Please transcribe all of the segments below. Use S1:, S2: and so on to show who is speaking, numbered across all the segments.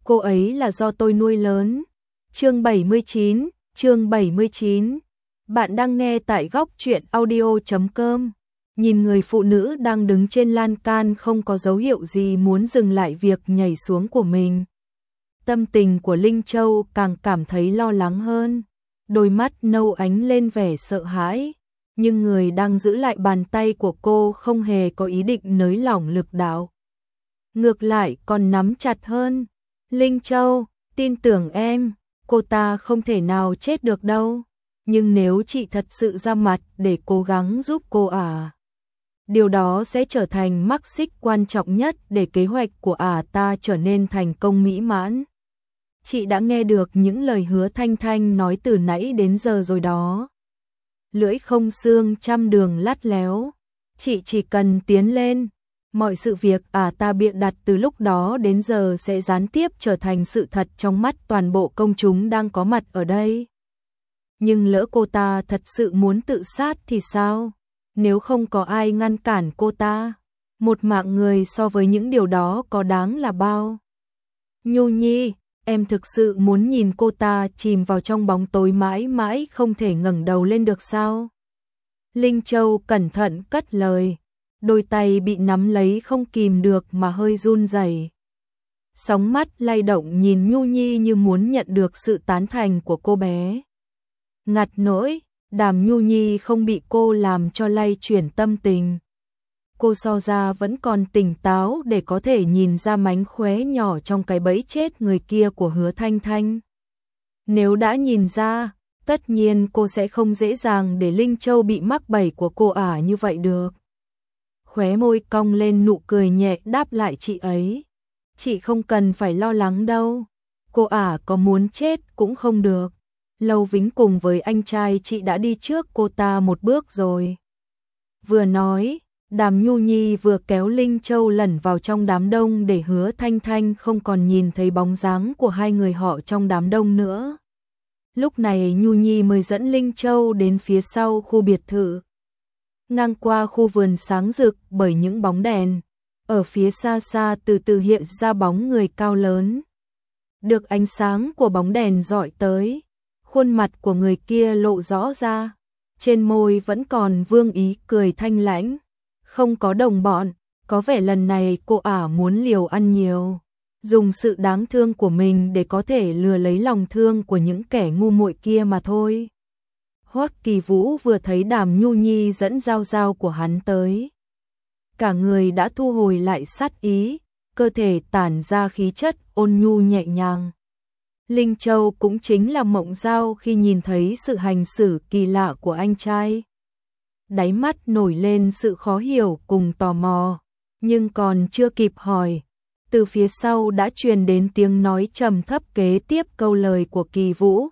S1: cô ấy là do tôi nuôi lớn. Chương 79. Bạn đang nghe tại góc truyện audio.com. Nhìn người phụ nữ đang đứng trên lan can không có dấu hiệu gì muốn dừng lại việc nhảy xuống của mình. Tâm tình của Linh Châu càng cảm thấy lo lắng hơn. Đôi mắt nâu ánh lên vẻ sợ hãi. Nhưng người đang giữ lại bàn tay của cô không hề có ý định nới lỏng lực đạo. Ngược lại còn nắm chặt hơn. Linh Châu, tin tưởng em, cô ta không thể nào chết được đâu. Nhưng nếu chị thật sự ra mặt để cố gắng giúp cô điều đó sẽ trở thành mắc xích quan trọng nhất để kế hoạch của ta trở nên thành công mỹ mãn. Chị đã nghe được những lời hứa Thanh Thanh nói từ nãy đến giờ rồi đó. Lưỡi không xương trăm đường lắt léo. Chị chỉ cần tiến lên. Mọi sự việc ta bịa đặt từ lúc đó đến giờ sẽ gián tiếp trở thành sự thật trong mắt toàn bộ công chúng đang có mặt ở đây. Nhưng lỡ cô ta thật sự muốn tự sát thì sao? Nếu không có ai ngăn cản cô ta, một mạng người so với những điều đó có đáng là bao? Nhu Nhi, em thực sự muốn nhìn cô ta chìm vào trong bóng tối mãi mãi không thể ngẩng đầu lên được sao? Linh Châu cẩn thận cất lời. Đôi tay bị nắm lấy không kìm được mà hơi run rẩy. Sóng mắt lay động nhìn Nhu Nhi như muốn nhận được sự tán thành của cô bé. Ngặt nỗi, Đàm Nhu Nhi không bị cô làm cho lay chuyển tâm tình. Cô so ra vẫn còn tỉnh táo để có thể nhìn ra mánh khóe nhỏ trong cái bẫy chết người kia của Hứa Thanh Thanh. Nếu đã nhìn ra, tất nhiên cô sẽ không dễ dàng để Linh Châu bị mắc bẫy của cô như vậy được. Khóe môi cong lên nụ cười nhẹ đáp lại chị ấy. Chị không cần phải lo lắng đâu. Cô có muốn chết cũng không được. Lâu Vĩnh cùng với anh trai chị đã đi trước cô ta một bước rồi. Vừa nói, Đàm Nhu Nhi vừa kéo Linh Châu lẩn vào trong đám đông để Hứa Thanh Thanh không còn nhìn thấy bóng dáng của hai người họ trong đám đông nữa. Lúc này Nhu Nhi mới dẫn Linh Châu đến phía sau khu biệt thự. Ngang qua khu vườn sáng rực bởi những bóng đèn, ở phía xa xa từ từ hiện ra bóng người cao lớn. Được ánh sáng của bóng đèn dọi tới, khuôn mặt của người kia lộ rõ ra, trên môi vẫn còn vương ý cười thanh lãnh. Không có đồng bọn, có vẻ lần này cô muốn liều ăn nhiều, dùng sự đáng thương của mình để có thể lừa lấy lòng thương của những kẻ ngu muội kia mà thôi. Hoắc Kỳ Vũ vừa thấy Đàm Nhu Nhi dẫn Giao Giao của hắn tới, cả người đã thu hồi lại sát ý, cơ thể tản ra khí chất ôn nhu nhẹ nhàng. Linh Châu cũng chính là mộng giao khi nhìn thấy sự hành xử kỳ lạ của anh trai. Đáy mắt nổi lên sự khó hiểu cùng tò mò, nhưng còn chưa kịp hỏi, từ phía sau đã truyền đến tiếng nói trầm thấp kế tiếp câu lời của Kỳ Vũ.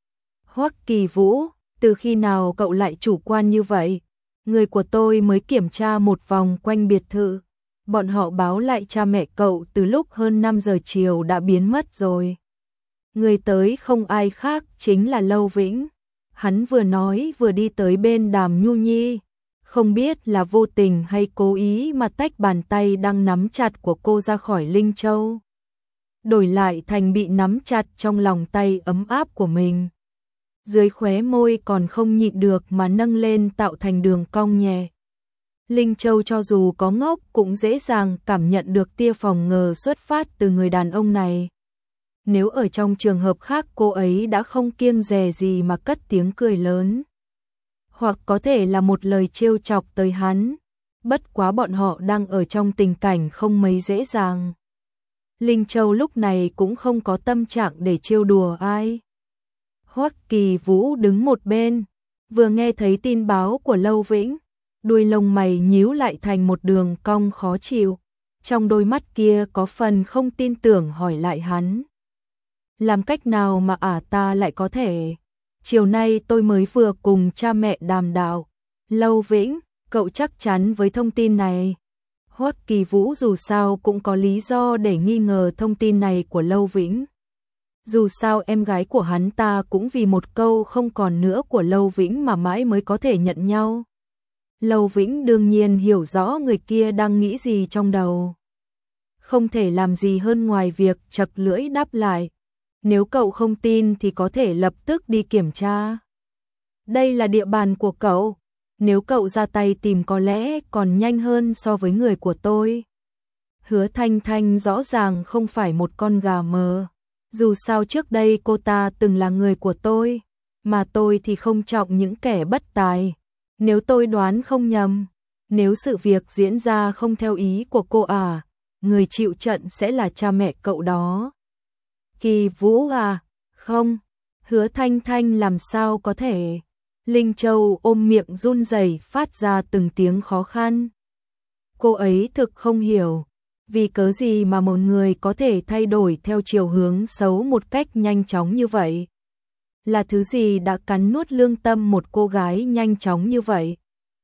S1: Hoắc Kỳ Vũ, từ khi nào cậu lại chủ quan như vậy? Người của tôi mới kiểm tra một vòng quanh biệt thự. Bọn họ báo lại cha mẹ cậu từ lúc hơn 5 giờ chiều đã biến mất rồi. Người tới không ai khác chính là Lâu Vĩnh. Hắn vừa nói vừa đi tới bên Đàm Nhu Nhi. Không biết là vô tình hay cố ý mà tách bàn tay đang nắm chặt của cô ra khỏi Linh Châu, đổi lại thành bị nắm chặt trong lòng tay ấm áp của mình. Dưới khóe môi còn không nhịn được mà nâng lên tạo thành đường cong nhẹ. Linh Châu cho dù có ngốc cũng dễ dàng cảm nhận được tia phòng ngờ xuất phát từ người đàn ông này. Nếu ở trong trường hợp khác cô ấy đã không kiêng dè gì mà cất tiếng cười lớn. Hoặc có thể là một lời trêu chọc tới hắn. Bất quá bọn họ đang ở trong tình cảnh không mấy dễ dàng. Linh Châu lúc này cũng không có tâm trạng để trêu đùa ai. Hoắc Kỳ Vũ đứng một bên, vừa nghe thấy tin báo của Lâu Vĩnh, đuôi lông mày nhíu lại thành một đường cong khó chịu, trong đôi mắt kia có phần không tin tưởng hỏi lại hắn. Làm cách nào mà ta lại có thể? Chiều nay tôi mới vừa cùng cha mẹ đàm đạo. Lâu Vĩnh, cậu chắc chắn với thông tin này? Hoắc Kỳ Vũ dù sao cũng có lý do để nghi ngờ thông tin này của Lâu Vĩnh. Dù sao em gái của hắn ta cũng vì một câu không còn nữa của Lâu Vĩnh mà mãi mới có thể nhận nhau. Lâu Vĩnh đương nhiên hiểu rõ người kia đang nghĩ gì trong đầu. không thể làm gì hơn ngoài việc chật lưỡi đáp lại. Nếu cậu không tin thì có thể lập tức đi kiểm tra. Đây là địa bàn của cậu, nếu cậu ra tay tìm có lẽ còn nhanh hơn so với người của tôi. Hứa Thanh Thanh rõ ràng không phải một con gà mờ. Dù sao trước đây cô ta từng là người của tôi, mà tôi thì không trọng những kẻ bất tài. Nếu tôi đoán không nhầm, nếu sự việc diễn ra không theo ý của cô người chịu trận sẽ là cha mẹ cậu đó. Kỳ Vũ không, Hứa Thanh Thanh làm sao có thể. Linh Châu ôm miệng run rẩy phát ra từng tiếng khó khăn. Cô ấy thực không hiểu, vì cớ gì mà một người có thể thay đổi theo chiều hướng xấu một cách nhanh chóng như vậy. Là thứ gì đã cắn nuốt lương tâm một cô gái nhanh chóng như vậy?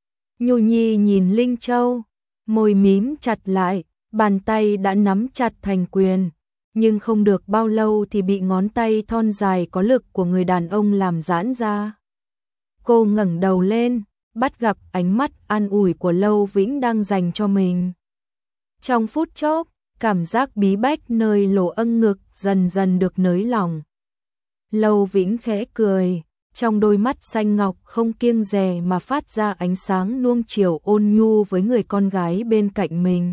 S1: Nhu Nhi nhìn Linh Châu, môi mím chặt lại, bàn tay đã nắm chặt thành quyền, nhưng không được bao lâu thì bị ngón tay thon dài có lực của người đàn ông làm giãn ra. Cô ngẩng đầu lên, bắt gặp ánh mắt an ủi của Lâu Vĩnh đang dành cho mình. Trong phút chốc, cảm giác bí bách nơi lỗ âng ngực dần dần được nới lỏng. Lâu Vĩnh khẽ cười, trong đôi mắt xanh ngọc không kiêng dè mà phát ra ánh sáng nuông chiều ôn nhu với người con gái bên cạnh mình.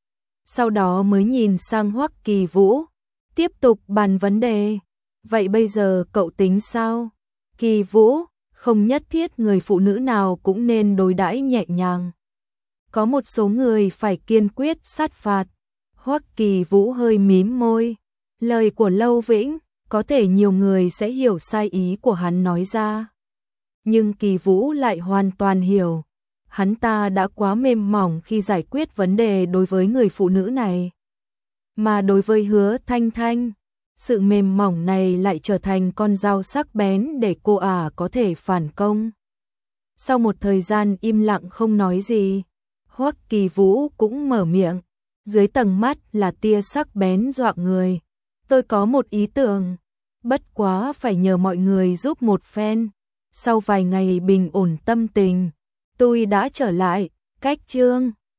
S1: Sau đó mới nhìn sang Hoắc Kỳ Vũ, tiếp tục bàn vấn đề. Vậy bây giờ cậu tính sao? Kỳ Vũ, không nhất thiết người phụ nữ nào cũng nên đối đãi nhẹ nhàng. Có một số người phải kiên quyết sát phạt. Hoắc Kỳ Vũ hơi mím môi. Lời của Lâu Vĩnh, có thể nhiều người sẽ hiểu sai ý của hắn nói ra. Nhưng Kỳ Vũ lại hoàn toàn hiểu. Hắn ta đã quá mềm mỏng khi giải quyết vấn đề đối với người phụ nữ này. Mà đối với Hứa Thanh Thanh, sự mềm mỏng này lại trở thành con dao sắc bén để cô có thể phản công. Sau một thời gian im lặng không nói gì, Hoắc Kỳ Vũ cũng mở miệng, dưới tầng mắt là tia sắc bén dọa người. Tôi có một ý tưởng, bất quá phải nhờ mọi người giúp một phen. Sau vài ngày bình ổn tâm tình, tôi đã trở lại, cách chương